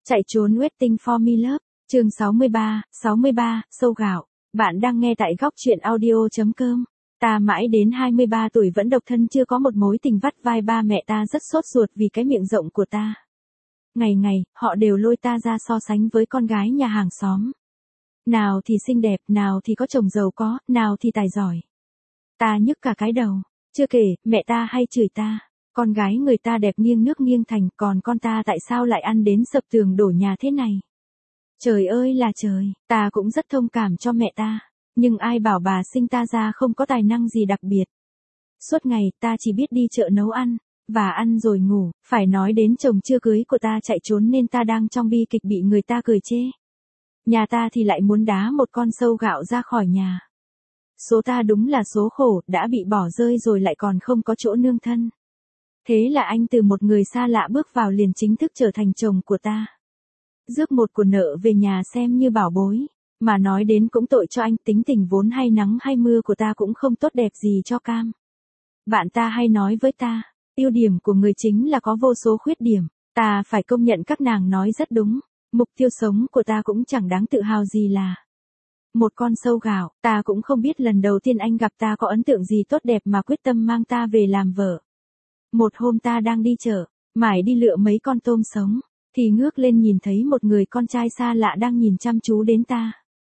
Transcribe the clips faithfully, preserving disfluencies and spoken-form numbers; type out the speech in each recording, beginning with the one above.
Chạy trốn Waiting for Me Love, chương sáu mươi ba, sáu mươi ba, sâu gạo. Bạn đang nghe tại góc truyện audio.com. Ta mãi đến hai mươi ba tuổi vẫn độc thân, chưa có một mối tình vắt vai. Ba mẹ ta rất sốt ruột vì cái miệng rộng của ta. Ngày ngày, họ đều lôi ta ra so sánh với con gái nhà hàng xóm. Nào thì xinh đẹp, nào thì có chồng giàu có, nào thì tài giỏi. Ta nhức cả cái đầu. Chưa kể, mẹ ta hay chửi ta. Con gái người ta đẹp nghiêng nước nghiêng thành, còn con ta tại sao lại ăn đến sập tường đổ nhà thế này? Trời ơi là trời, ta cũng rất thông cảm cho mẹ ta. Nhưng ai bảo bà sinh ta ra không có tài năng gì đặc biệt. Suốt ngày, ta chỉ biết đi chợ nấu ăn, và ăn rồi ngủ. Phải nói đến chồng chưa cưới của ta chạy trốn nên ta đang trong bi kịch bị người ta cười chê. Nhà ta thì lại muốn đá một con sâu gạo ra khỏi nhà. Số ta đúng là số khổ, đã bị bỏ rơi rồi lại còn không có chỗ nương thân. Thế là anh từ một người xa lạ bước vào liền chính thức trở thành chồng của ta. Rước một của nợ về nhà xem như bảo bối. Mà nói đến cũng tội cho anh, tính tình vốn hay nắng hay mưa của ta cũng không tốt đẹp gì cho cam. Bạn ta hay nói với ta, ưu điểm của người chính là có vô số khuyết điểm. Ta phải công nhận các nàng nói rất đúng. Mục tiêu sống của ta cũng chẳng đáng tự hào gì là một con sâu gạo. Ta cũng không biết lần đầu tiên anh gặp ta có ấn tượng gì tốt đẹp mà quyết tâm mang ta về làm vợ. Một hôm ta đang đi chợ, mải đi lựa mấy con tôm sống, thì ngước lên nhìn thấy một người con trai xa lạ đang nhìn chăm chú đến ta.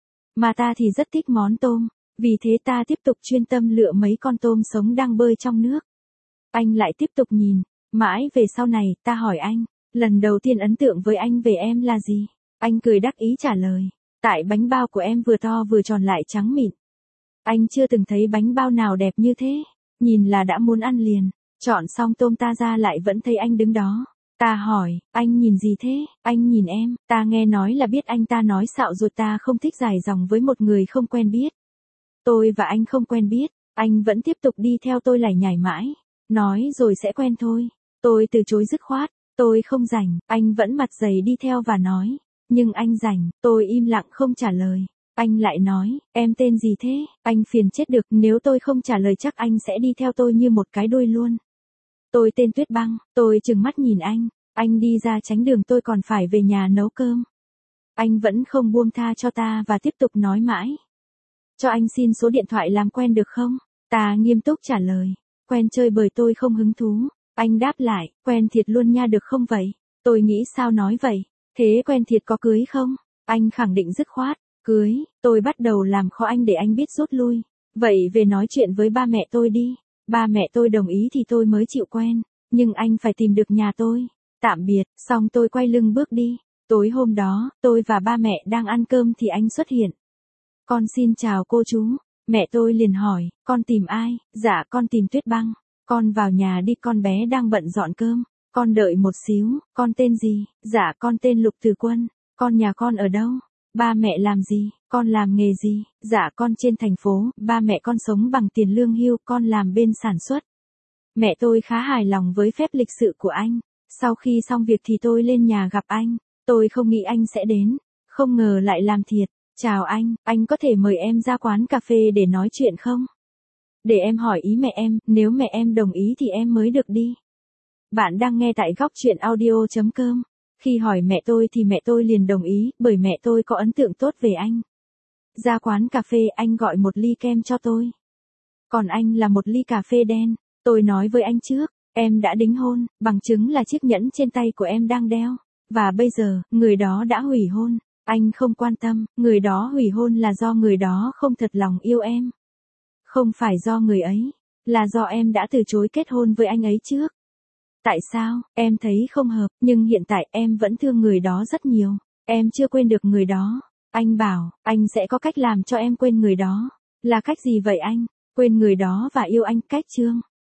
Mà ta thì rất thích món tôm, vì thế ta tiếp tục chuyên tâm lựa mấy con tôm sống đang bơi trong nước. Anh lại tiếp tục nhìn, mãi về sau này ta hỏi anh, lần đầu tiên ấn tượng với anh về em là gì? Anh cười đắc ý trả lời, tại bánh bao của em vừa to vừa tròn lại trắng mịn. Anh chưa từng thấy bánh bao nào đẹp như thế, nhìn là đã muốn ăn liền. Chọn xong tôm ta ra lại vẫn thấy anh đứng đó. Ta hỏi, anh nhìn gì thế? Anh nhìn em. Ta nghe nói là biết anh ta nói xạo rồi. Ta không thích dài dòng với một người không quen biết. Tôi và anh không quen biết. Anh vẫn tiếp tục đi theo tôi lải nhải mãi. Nói rồi sẽ quen thôi. Tôi từ chối dứt khoát. Tôi không rảnh. Anh vẫn mặt dày đi theo và nói. Nhưng anh rảnh. Tôi im lặng không trả lời. Anh lại nói, em tên gì thế? Anh phiền chết được, nếu tôi không trả lời chắc anh sẽ đi theo tôi như một cái đuôi luôn. Tôi tên Tuyết Băng. Tôi trừng mắt nhìn anh. Anh đi ra tránh đường, tôi còn phải về nhà nấu cơm. Anh vẫn không buông tha cho ta và tiếp tục nói mãi. Cho anh xin số điện thoại làm quen được không? Ta nghiêm túc trả lời. Quen chơi bời tôi không hứng thú. Anh đáp lại, quen thiệt luôn nha được không vậy? Tôi nghĩ sao nói vậy? Thế quen thiệt có cưới không? Anh khẳng định dứt khoát. Cưới. Tôi bắt đầu làm khó anh để anh biết rút lui. Vậy về nói chuyện với ba mẹ tôi đi. Ba mẹ tôi đồng ý thì tôi mới chịu quen, nhưng anh phải tìm được nhà tôi. Tạm biệt, xong tôi quay lưng bước đi. Tối hôm đó, tôi và ba mẹ đang ăn cơm thì anh xuất hiện. Con xin chào cô chú. Mẹ tôi liền hỏi, con tìm ai? Dạ con tìm Tuyết Băng. Con vào nhà đi, con bé đang bận dọn cơm. Con đợi một xíu. Con tên gì? Dạ con tên Lục Từ Quân. Con nhà con ở đâu? Ba mẹ làm gì? Con làm nghề gì? Dạ con trên thành phố. Ba mẹ con sống bằng tiền lương hưu, con làm bên sản xuất. Mẹ tôi khá hài lòng với phép lịch sự của anh. Sau khi xong việc thì tôi lên nhà gặp anh. Tôi không nghĩ anh sẽ đến. Không ngờ lại làm thiệt. Chào anh, anh có thể mời em ra quán cà phê để nói chuyện không? Để em hỏi ý mẹ em, nếu mẹ em đồng ý thì em mới được đi. Bạn đang nghe tại góc truyện audio.com. Khi hỏi mẹ tôi thì mẹ tôi liền đồng ý, bởi mẹ tôi có ấn tượng tốt về anh. Ra quán cà phê anh gọi một ly kem cho tôi. Còn anh là một ly cà phê đen. Tôi nói với anh trước, em đã đính hôn, bằng chứng là chiếc nhẫn trên tay của em đang đeo. Và bây giờ, người đó đã hủy hôn. Anh không quan tâm, người đó hủy hôn là do người đó không thật lòng yêu em. Không phải do người ấy, là do em đã từ chối kết hôn với anh ấy trước. Tại sao? Em thấy không hợp, nhưng hiện tại em vẫn thương người đó rất nhiều. Em chưa quên được người đó. Anh bảo, anh sẽ có cách làm cho em quên người đó. Là cách gì vậy anh? Quên người đó và yêu anh, cách chương.